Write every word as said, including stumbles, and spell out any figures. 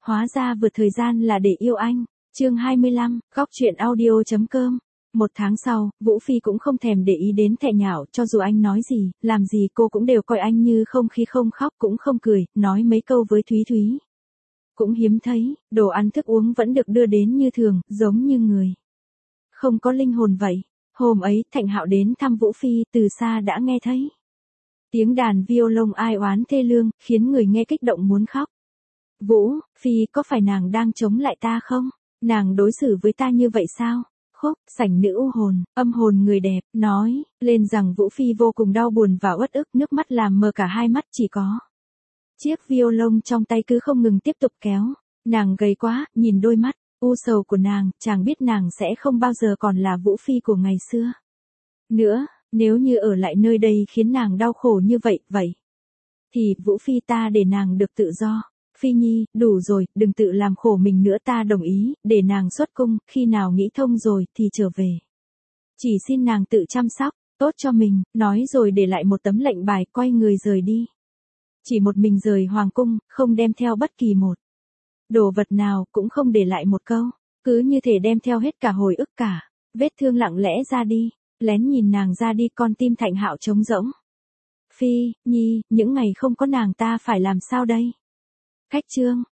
hóa ra vượt thời gian là để yêu anh. Chương hai mươi lăm, góc truyện audio chấm com. Một tháng sau, Vũ Phi cũng không thèm để ý đến Thẹ Nhạo, cho dù anh nói gì, làm gì cô cũng đều coi anh như không khi không khóc cũng không cười, nói mấy câu với Thúy Thúy. Cũng hiếm thấy, đồ ăn thức uống vẫn được đưa đến như thường, giống như người không có linh hồn vậy. Hôm ấy, Thạnh Hạo đến thăm Vũ Phi, từ xa đã nghe thấy tiếng đàn violon ai oán thê lương, khiến người nghe kích động muốn khóc. Vũ, Phi, có phải nàng đang chống lại ta không? Nàng đối xử với ta như vậy sao? Khúc, sảnh nữ u hồn, âm hồn người đẹp, nói lên rằng Vũ Phi vô cùng đau buồn và uất ức, nước mắt làm mờ cả hai mắt, chỉ có chiếc violon trong tay cứ không ngừng tiếp tục kéo. Nàng gầy quá, nhìn đôi mắt u sầu của nàng, chàng biết nàng sẽ không bao giờ còn là Vũ Phi của ngày xưa nữa. Nếu như ở lại nơi đây khiến nàng đau khổ như vậy, vậy thì Vũ Phi ta để nàng được tự do. Phi Nhi, đủ rồi, đừng tự làm khổ mình nữa, ta đồng ý, để nàng xuất cung, khi nào nghĩ thông rồi thì trở về. Chỉ xin nàng tự chăm sóc, tốt cho mình, nói rồi để lại một tấm lệnh bài, quay người rời đi. Chỉ một mình rời hoàng cung, không đem theo bất kỳ một đồ vật nào, cũng không để lại một câu, cứ như thể đem theo hết cả hồi ức cả. Vết thương lặng lẽ ra đi, lén nhìn nàng ra đi, con tim Thạnh Hạo trống rỗng. Phi Nhi, những ngày không có nàng ta phải làm sao đây? Cách chương